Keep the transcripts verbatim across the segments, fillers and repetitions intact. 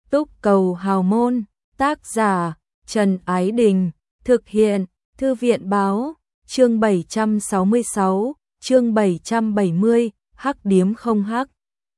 Túc cầu hào môn, tác giả Trần Ái Đình, thực hiện Thư viện báo, chương bảy trăm sáu mươi sáu, chương bảy trăm bảy mươi, hắc điếm không hắc.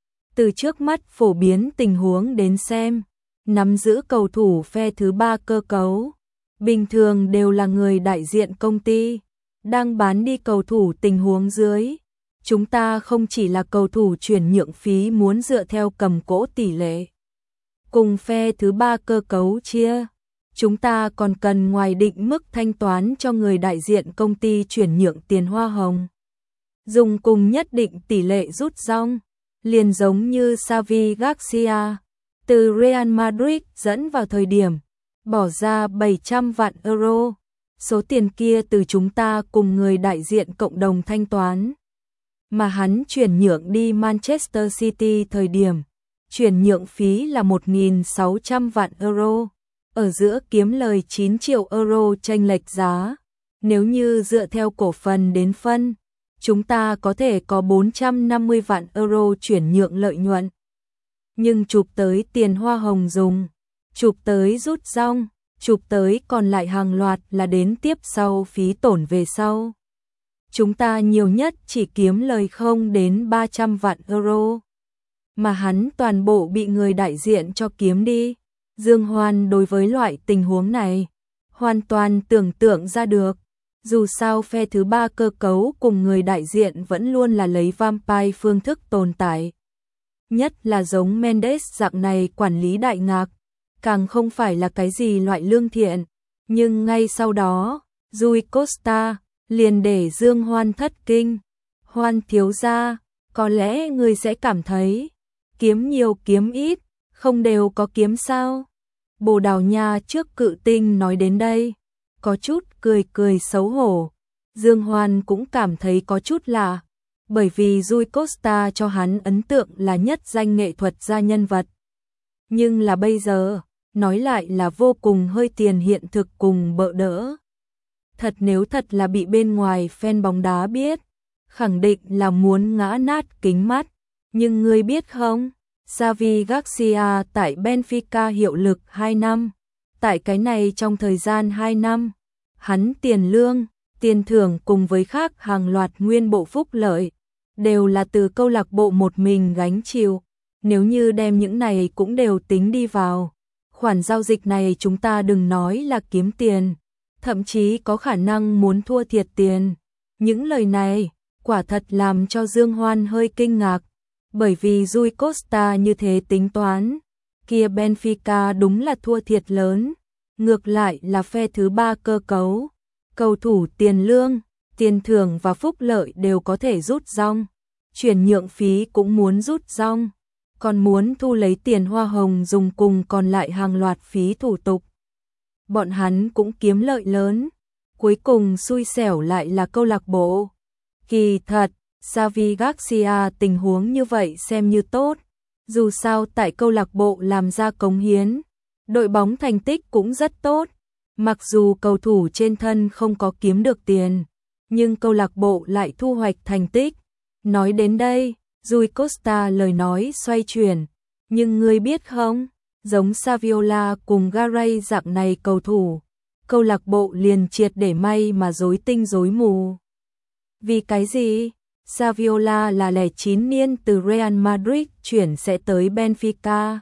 Từ trước mắt phổ biến tình huống đến xem, nắm giữ cầu thủ phe thứ ba cơ cấu, bình thường đều là người đại diện công ty, đang bán đi cầu thủ tình huống dưới. Chúng ta không chỉ là cầu thủ chuyển nhượng phí muốn dựa theo cầm cố tỷ lệ cùng phe thứ ba cơ cấu chia, chúng ta còn cần ngoài định mức thanh toán cho người đại diện công ty chuyển nhượng tiền hoa hồng, dùng cùng nhất định tỷ lệ rút rong, liền giống như Xavi Garcia từ Real Madrid dẫn vào thời điểm bỏ ra bảy trăm vạn euro, số tiền kia từ chúng ta cùng người đại diện cộng đồng thanh toán. Mà hắn chuyển nhượng đi Manchester City thời điểm, chuyển nhượng phí là một nghìn sáu trăm vạn euro, ở giữa kiếm lời chín triệu euro chênh lệch giá. Nếu như dựa theo cổ phần đến phân, chúng ta có thể có bốn trăm năm mươi vạn euro chuyển nhượng lợi nhuận. Nhưng chụp tới tiền hoa hồng dùng, chụp tới rút rong, chụp tới còn lại hàng loạt là đến tiếp sau phí tổn về sau. Chúng ta nhiều nhất chỉ kiếm lời không đến ba trăm vạn euro. Mà hắn toàn bộ bị người đại diện cho kiếm đi. Dương Hoan đối với loại tình huống này hoàn toàn tưởng tượng ra được. Dù sao phe thứ ba cơ cấu cùng người đại diện vẫn luôn là lấy vampire phương thức tồn tại. Nhất là giống Mendes dạng này quản lý đại ngạc, càng không phải là cái gì loại lương thiện. Nhưng ngay sau đó, Rui Costa liền để Dương Hoan thất kinh. Hoan thiếu gia, có lẽ người sẽ cảm thấy kiếm nhiều kiếm ít, không đều có kiếm sao? Bồ Đào Nha trước cự tinh nói đến đây, có chút cười cười xấu hổ. Dương Hoan cũng cảm thấy có chút lạ, bởi vì Rui Costa cho hắn ấn tượng là nhất danh nghệ thuật gia nhân vật. Nhưng là bây giờ, nói lại là vô cùng hơi tiền hiện thực cùng bợ đỡ. Thật nếu thật là bị bên ngoài fan bóng đá biết, khẳng định là muốn ngã nát kính mắt. Nhưng ngươi biết không, Xavi Garcia tại Benfica hiệu lực hai năm. Tại cái này trong thời gian hai năm, hắn tiền lương, tiền thưởng cùng với khác hàng loạt nguyên bộ phúc lợi, đều là từ câu lạc bộ một mình gánh chịu. Nếu như đem những này cũng đều tính đi vào, khoản giao dịch này chúng ta đừng nói là kiếm tiền, thậm chí có khả năng muốn thua thiệt tiền. Những lời này quả thật làm cho Dương Hoan hơi kinh ngạc, bởi vì Rui Costa như thế tính toán, kia Benfica đúng là thua thiệt lớn. Ngược lại là phe thứ ba cơ cấu, cầu thủ tiền lương, tiền thưởng và phúc lợi đều có thể rút rong, chuyển nhượng phí cũng muốn rút rong, còn muốn thu lấy tiền hoa hồng dùng cùng còn lại hàng loạt phí thủ tục. Bọn hắn cũng kiếm lợi lớn, cuối cùng xui xẻo lại là câu lạc bộ. Kỳ thật, Xavi Garcia tình huống như vậy xem như tốt, dù sao tại câu lạc bộ làm ra cống hiến, đội bóng thành tích cũng rất tốt. Mặc dù cầu thủ trên thân không có kiếm được tiền, nhưng câu lạc bộ lại thu hoạch thành tích. Nói đến đây, Rui Costa lời nói xoay chuyển, nhưng ngươi biết không, giống Saviola cùng Garay dạng này cầu thủ, câu lạc bộ liền triệt để may mà rối tinh rối mù. Vì cái gì? Saviola là lẻ chín niên từ Real Madrid chuyển sẽ tới Benfica.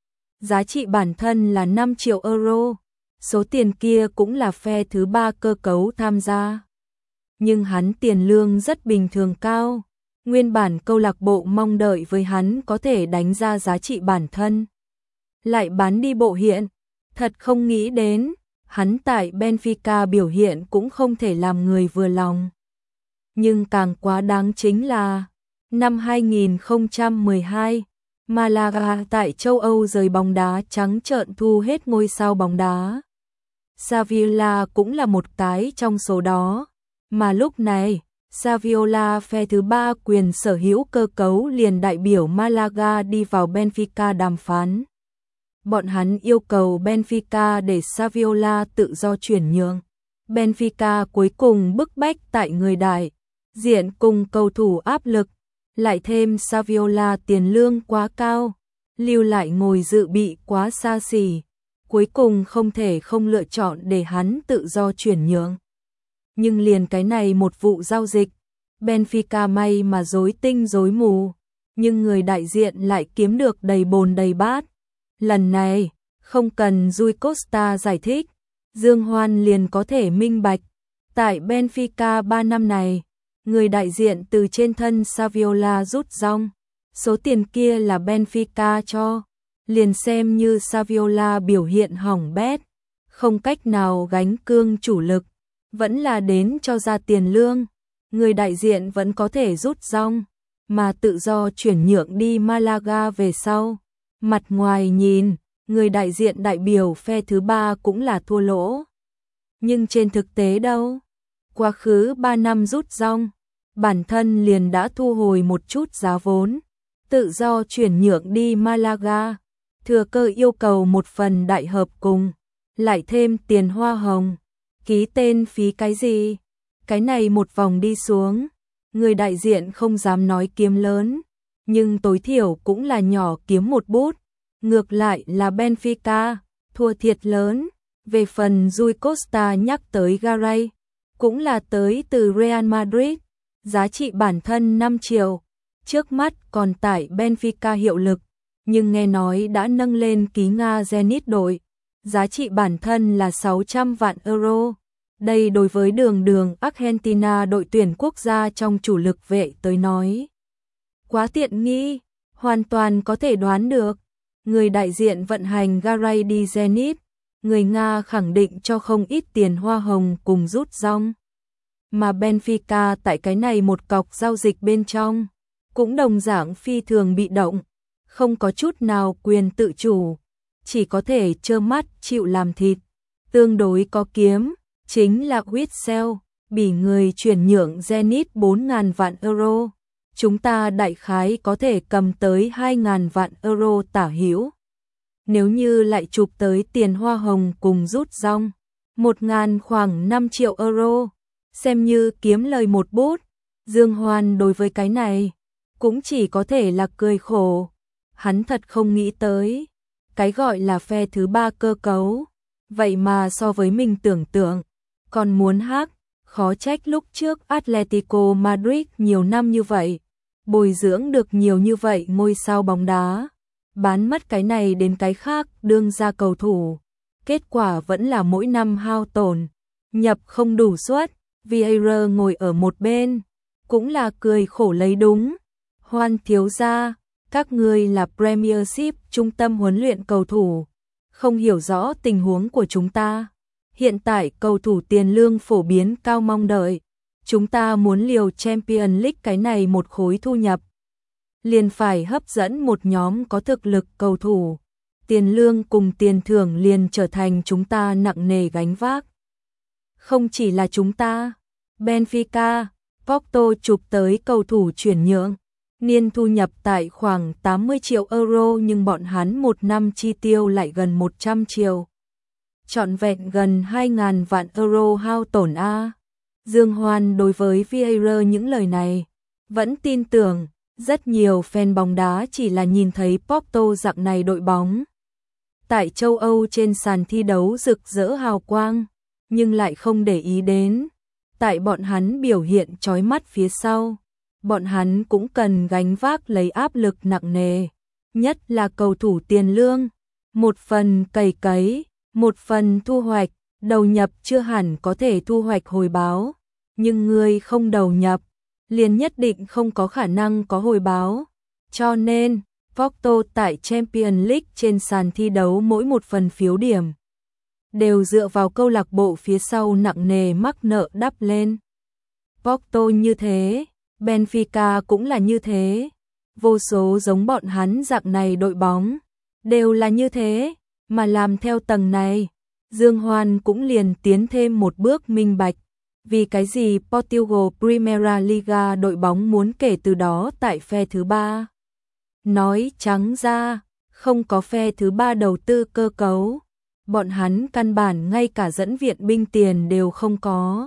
Giá trị bản thân là năm triệu euro, số tiền kia cũng là phe thứ ba cơ cấu tham gia. Nhưng hắn tiền lương rất bình thường cao, nguyên bản câu lạc bộ mong đợi với hắn có thể đánh ra giá trị bản thân. Lại bán đi bộ hiện, thật không nghĩ đến, hắn tại Benfica biểu hiện cũng không thể làm người vừa lòng. Nhưng càng quá đáng chính là, năm hai nghìn không trăm mười hai, Malaga tại châu Âu rời bóng đá trắng trợn thu hết ngôi sao bóng đá. Saviola cũng là một cái trong số đó, mà lúc này, Saviola phe thứ ba quyền sở hữu cơ cấu liền đại biểu Malaga đi vào Benfica đàm phán. Bọn hắn yêu cầu Benfica để Saviola tự do chuyển nhượng. Benfica cuối cùng bức bách tại người đại diện cùng cầu thủ áp lực, lại thêm Saviola tiền lương quá cao, lưu lại ngồi dự bị quá xa xỉ, cuối cùng không thể không lựa chọn để hắn tự do chuyển nhượng. Nhưng liền cái này một vụ giao dịch, Benfica may mà rối tinh rối mù, nhưng người đại diện lại kiếm được đầy bồn đầy bát. Lần này, không cần Rui Costa giải thích, Dương Hoan liền có thể minh bạch. Tại Benfica ba năm này, người đại diện từ trên thân Saviola rút rong, số tiền kia là Benfica cho, liền xem như Saviola biểu hiện hỏng bét, không cách nào gánh cương chủ lực, vẫn là đến cho ra tiền lương, người đại diện vẫn có thể rút rong, mà tự do chuyển nhượng đi Malaga về sau. Mặt ngoài nhìn, người đại diện đại biểu phe thứ ba cũng là thua lỗ. Nhưng trên thực tế đâu? Quá khứ ba năm rút rong, bản thân liền đã thu hồi một chút giá vốn, tự do chuyển nhượng đi Malaga, thừa cơ yêu cầu một phần đại hợp cùng, lại thêm tiền hoa hồng, ký tên phí cái gì? Cái này một vòng đi xuống, người đại diện không dám nói kiếm lớn, nhưng tối thiểu cũng là nhỏ kiếm một bút. Ngược lại là Benfica, thua thiệt lớn. Về phần Rui Costa nhắc tới Garay, cũng là tới từ Real Madrid, giá trị bản thân năm triệu, trước mắt còn tại Benfica hiệu lực, nhưng nghe nói đã nâng lên ký Nga Zenit đội, giá trị bản thân là sáu trăm vạn euro. Đây đối với đường đường Argentina đội tuyển quốc gia trong chủ lực vệ tới nói. Quá tiện nghi, hoàn toàn có thể đoán được. Người đại diện vận hành Garay đi Zenit, người Nga khẳng định cho không ít tiền hoa hồng cùng rút rong. Mà Benfica tại cái này một cọc giao dịch bên trong, cũng đồng dạng phi thường bị động, không có chút nào quyền tự chủ, chỉ có thể trơ mắt chịu làm thịt. Tương đối có kiếm, chính là Witsel, bị người chuyển nhượng Zenit bốn nghìn vạn euro. Chúng ta đại khái có thể cầm tới hai nghìn vạn euro tả hữu. Nếu như lại chụp tới tiền hoa hồng cùng rút rong, một ngàn khoảng năm triệu euro, xem như kiếm lời một bút. Dương Hoan đối với cái này, cũng chỉ có thể là cười khổ. Hắn thật không nghĩ tới, cái gọi là phe thứ ba cơ cấu, vậy mà so với mình tưởng tượng, còn muốn hắc, khó trách lúc trước Atletico Madrid nhiều năm như vậy, bồi dưỡng được nhiều như vậy ngôi sao bóng đá, bán mất cái này đến cái khác đương ra cầu thủ, kết quả vẫn là mỗi năm hao tổn, nhập không đủ suất. Vieira ngồi ở một bên, cũng là cười khổ lấy đúng. Hoan thiếu gia, các ngươi là Premiership trung tâm huấn luyện cầu thủ, không hiểu rõ tình huống của chúng ta. Hiện tại cầu thủ tiền lương phổ biến cao mong đợi, chúng ta muốn liều Champions League cái này một khối thu nhập, liền phải hấp dẫn một nhóm có thực lực cầu thủ. Tiền lương cùng tiền thưởng liền trở thành chúng ta nặng nề gánh vác. Không chỉ là chúng ta, Benfica, Porto chụp tới cầu thủ chuyển nhượng, niên thu nhập tại khoảng tám mươi triệu euro nhưng bọn hắn một năm chi tiêu lại gần một trăm triệu. Trọn vẹn gần hai nghìn vạn euro hao tổn A. Dương Hoan đối với Vieira những lời này, vẫn tin tưởng, rất nhiều fan bóng đá chỉ là nhìn thấy Porto dạng này đội bóng. Tại châu Âu trên sàn thi đấu rực rỡ hào quang, nhưng lại không để ý đến. Tại bọn hắn biểu hiện chói mắt phía sau, bọn hắn cũng cần gánh vác lấy áp lực nặng nề, nhất là cầu thủ tiền lương, một phần cày cấy, một phần thu hoạch, đầu nhập chưa hẳn có thể thu hoạch hồi báo, nhưng người không đầu nhập, liền nhất định không có khả năng có hồi báo. Cho nên, Porto tại Champions League trên sàn thi đấu mỗi một phần phiếu điểm đều dựa vào câu lạc bộ phía sau nặng nề mắc nợ đắp lên. Porto như thế, Benfica cũng là như thế, vô số giống bọn hắn dạng này đội bóng, đều là như thế, mà làm theo tầng này, Dương Hoan cũng liền tiến thêm một bước minh bạch, vì cái gì Portugal Primeira Liga đội bóng muốn kể từ đó tại phe thứ ba. Nói trắng ra, không có phe thứ ba đầu tư cơ cấu, bọn hắn căn bản ngay cả dẫn viện binh tiền đều không có.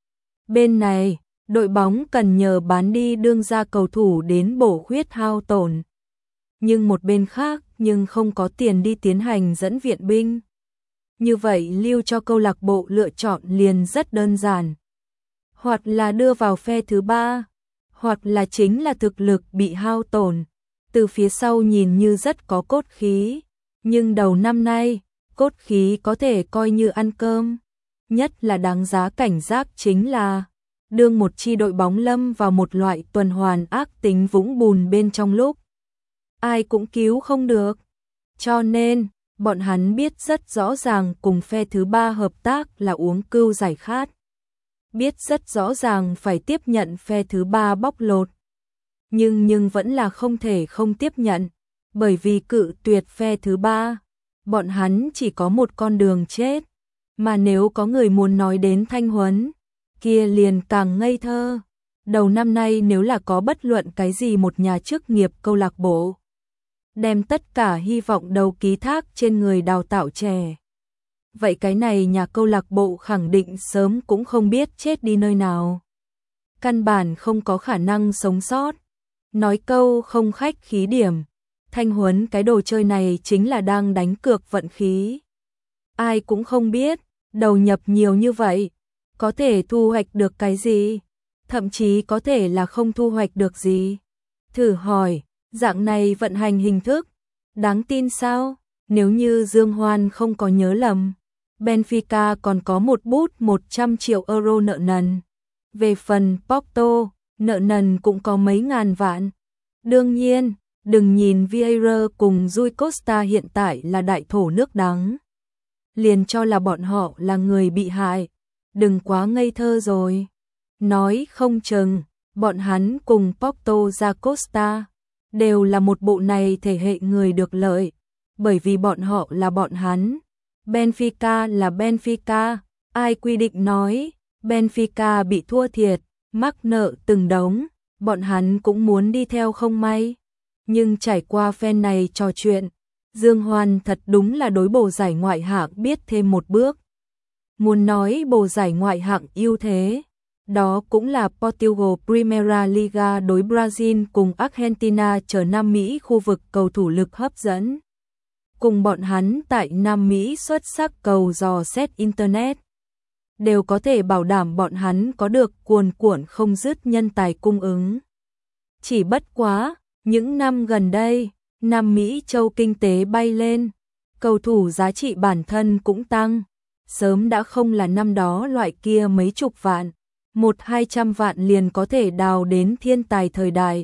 Bên này, đội bóng cần nhờ bán đi đương ra cầu thủ đến bổ khuyết hao tổn. Nhưng một bên khác, nhưng không có tiền đi tiến hành dẫn viện binh. Như vậy lưu cho câu lạc bộ lựa chọn liền rất đơn giản. Hoặc là đưa vào phe thứ ba, hoặc là chính là thực lực bị hao tổn. Từ phía sau nhìn như rất có cốt khí, nhưng đầu năm nay, cốt khí có thể coi như ăn cơm. Nhất là đáng giá cảnh giác chính là đương một chi đội bóng lâm vào một loại tuần hoàn ác tính vũng bùn bên trong lúc ai cũng cứu không được. Cho nên, bọn hắn biết rất rõ ràng cùng phe thứ ba hợp tác là uống cưu giải khát. Biết rất rõ ràng phải tiếp nhận phe thứ ba bóc lột. Nhưng nhưng vẫn là không thể không tiếp nhận, bởi vì cự tuyệt phe thứ ba, bọn hắn chỉ có một con đường chết. Mà nếu có người muốn nói đến Thanh Huấn, kia liền càng ngây thơ. Đầu năm nay nếu là có bất luận cái gì một nhà chức nghiệp câu lạc bộ, đem tất cả hy vọng đầu ký thác trên người đào tạo trẻ, vậy cái này nhà câu lạc bộ khẳng định sớm cũng không biết chết đi nơi nào. Căn bản không có khả năng sống sót. Nói câu không khách khí điểm, Thanh Huấn cái đồ chơi này chính là đang đánh cược vận khí. Ai cũng không biết, đầu nhập nhiều như vậy, có thể thu hoạch được cái gì, thậm chí có thể là không thu hoạch được gì. Thử hỏi, dạng này vận hành hình thức, đáng tin sao? Nếu như Dương Hoan không có nhớ lầm, Benfica còn có một bút một trăm triệu euro nợ nần. Về phần Porto, nợ nần cũng có mấy ngàn vạn. Đương nhiên, đừng nhìn Vieira cùng Rui Costa hiện tại là đại thổ nước đắng, liền cho là bọn họ là người bị hại. Đừng quá ngây thơ rồi. Nói không chừng, bọn hắn cùng Porto da Costa đều là một bộ này thể hệ người được lợi, bởi vì bọn họ là bọn hắn. Benfica là Benfica, ai quy định nói Benfica bị thua thiệt, mắc nợ từng đống, bọn hắn cũng muốn đi theo không may. Nhưng trải qua phen này trò chuyện, Dương Hoan thật đúng là đối bồ giải ngoại hạng biết thêm một bước. Muốn nói bồ giải ngoại hạng ưu thế, đó cũng là Portugal Primeira Liga đối Brazil cùng Argentina chờ Nam Mỹ khu vực cầu thủ lực hấp dẫn. Cùng bọn hắn tại Nam Mỹ xuất sắc cầu dò xét Internet, đều có thể bảo đảm bọn hắn có được cuồn cuộn không dứt nhân tài cung ứng. Chỉ bất quá, những năm gần đây, Nam Mỹ châu kinh tế bay lên, cầu thủ giá trị bản thân cũng tăng, sớm đã không là năm đó loại kia mấy chục vạn, một hai trăm vạn liền có thể đào đến thiên tài thời đại.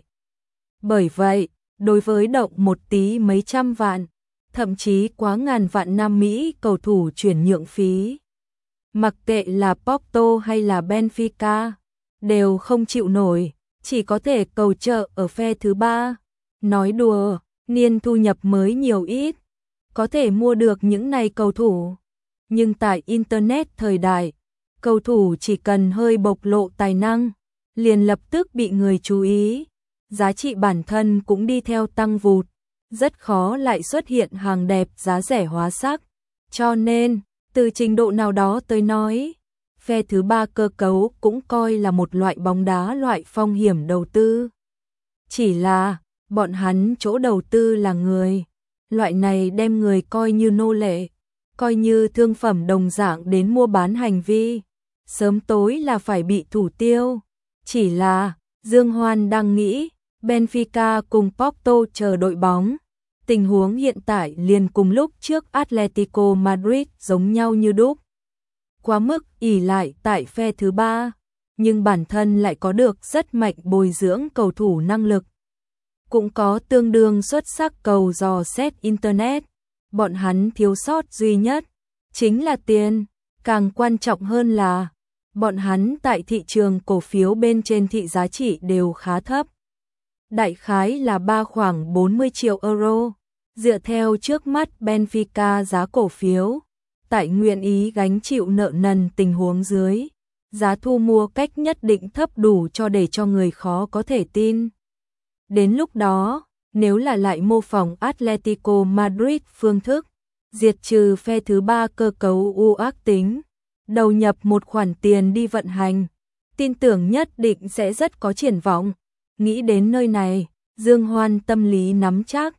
Bởi vậy, đối với động một tí mấy trăm vạn, thậm chí quá ngàn vạn Nam Mỹ cầu thủ chuyển nhượng phí, mặc kệ là Porto hay là Benfica, đều không chịu nổi, chỉ có thể cầu trợ ở phe thứ ba. Nói đùa, niên thu nhập mới nhiều ít, có thể mua được những này cầu thủ. Nhưng tại Internet thời đại, cầu thủ chỉ cần hơi bộc lộ tài năng, liền lập tức bị người chú ý, giá trị bản thân cũng đi theo tăng vụt, rất khó lại xuất hiện hàng đẹp giá rẻ hóa sắc. Cho nên, từ trình độ nào đó tới nói, phe thứ ba cơ cấu cũng coi là một loại bóng đá loại phong hiểm đầu tư. Chỉ là, bọn hắn chỗ đầu tư là người, loại này đem người coi như nô lệ, coi như thương phẩm đồng dạng đến mua bán hành vi, sớm tối là phải bị thủ tiêu. Chỉ là, Dương Hoan đang nghĩ, Benfica cùng Porto chờ đội bóng, tình huống hiện tại liền cùng lúc trước Atletico Madrid giống nhau như đúc. Quá mức ỷ lại tại phe thứ ba, nhưng bản thân lại có được rất mạnh bồi dưỡng cầu thủ năng lực. Cũng có tương đương xuất sắc cầu dò xét Internet. Bọn hắn thiếu sót duy nhất chính là tiền, càng quan trọng hơn là bọn hắn tại thị trường cổ phiếu bên trên thị giá trị đều khá thấp. Đại khái là ba khoảng bốn mươi triệu euro, dựa theo trước mắt Benfica giá cổ phiếu, tại nguyện ý gánh chịu nợ nần tình huống dưới, giá thu mua cách nhất định thấp đủ cho để cho người khó có thể tin. Đến lúc đó, nếu là lại mô phỏng Atletico Madrid phương thức, diệt trừ phe thứ ba cơ cấu u ác tính, đầu nhập một khoản tiền đi vận hành, tin tưởng nhất định sẽ rất có triển vọng. Nghĩ đến nơi này, Dương Hoan tâm lý nắm chắc,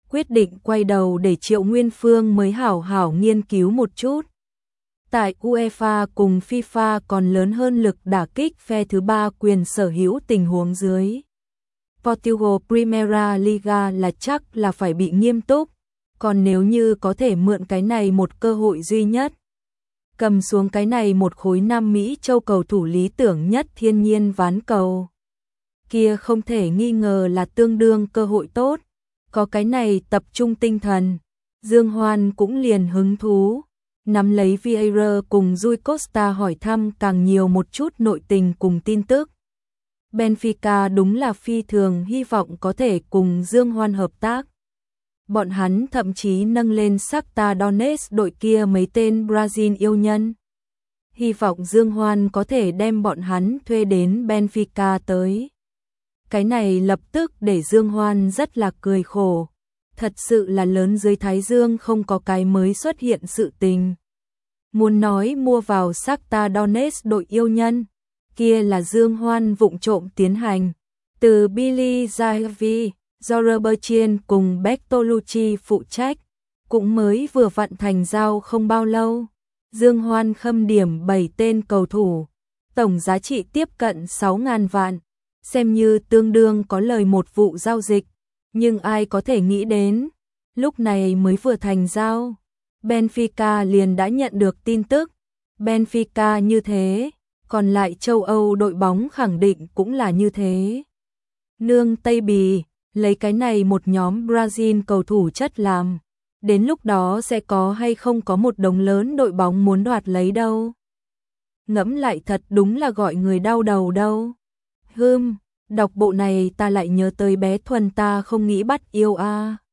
quyết định quay đầu để Triệu Nguyên Phương mới hảo hảo nghiên cứu một chút. Tại UEFA cùng FIFA còn lớn hơn lực đả kích phe thứ ba quyền sở hữu tình huống dưới. Portugal Primeira Liga là chắc là phải bị nghiêm túc, còn nếu như có thể mượn cái này một cơ hội duy nhất, cầm xuống cái này một khối Nam Mỹ châu cầu thủ lý tưởng nhất thiên nhiên ván cầu, kia không thể nghi ngờ là tương đương cơ hội tốt. Có cái này tập trung tinh thần, Dương Hoan cũng liền hứng thú, nắm lấy Vieira cùng Rui Costa hỏi thăm càng nhiều một chút nội tình cùng tin tức. Benfica đúng là phi thường hy vọng có thể cùng Dương Hoan hợp tác. Bọn hắn thậm chí nâng lên Shakhtar Donetsk đội kia mấy tên Brazil yêu nhân. Hy vọng Dương Hoan có thể đem bọn hắn thuê đến Benfica tới. Cái này lập tức để Dương Hoan rất là cười khổ. Thật sự là lớn dưới thái dương không có cái mới xuất hiện sự tình. Muốn nói mua vào Shakhtar Donetsk đội yêu nhân, kia là Dương Hoan vụng trộm tiến hành. Từ Billy Zahavi, do Robertson cùng Bertolucci phụ trách, cũng mới vừa vận thành giao không bao lâu. Dương Hoan khâm điểm bảy tên cầu thủ, tổng giá trị tiếp cận sáu nghìn vạn, xem như tương đương có lời một vụ giao dịch. Nhưng ai có thể nghĩ đến, lúc này mới vừa thành giao, Benfica liền đã nhận được tin tức. Benfica như thế, còn lại châu Âu đội bóng khẳng định cũng là như thế. Nương Tây Bì, lấy cái này một nhóm Brazil cầu thủ chất làm, đến lúc đó sẽ có hay không có một đống lớn đội bóng muốn đoạt lấy đâu. Ngẫm lại thật đúng là gọi người đau đầu đâu. Hừm, đọc bộ này ta lại nhớ tới bé Thuần ta không nghĩ bắt yêu a. À.